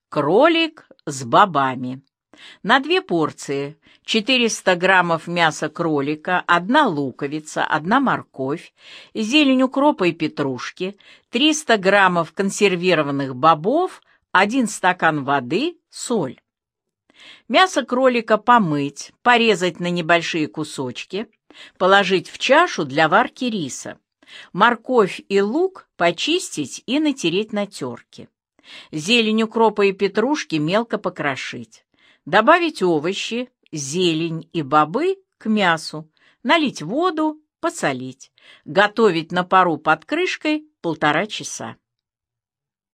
Кролик с бобами. На 2 порции: 400 граммов мяса кролика, 1 луковица, 1 морковь, зелень укропа и петрушки, 300 граммов консервированных бобов, 1 стакан воды, соль. Мясо кролика помыть, порезать на небольшие кусочки, положить в чашу для варки риса. Морковь и лук почистить и натереть на терке. Зелень укропа и петрушки мелко покрошить. Добавить овощи, зелень и бобы к мясу, налить воду, посолить. Готовить на пару под крышкой 1,5 часа.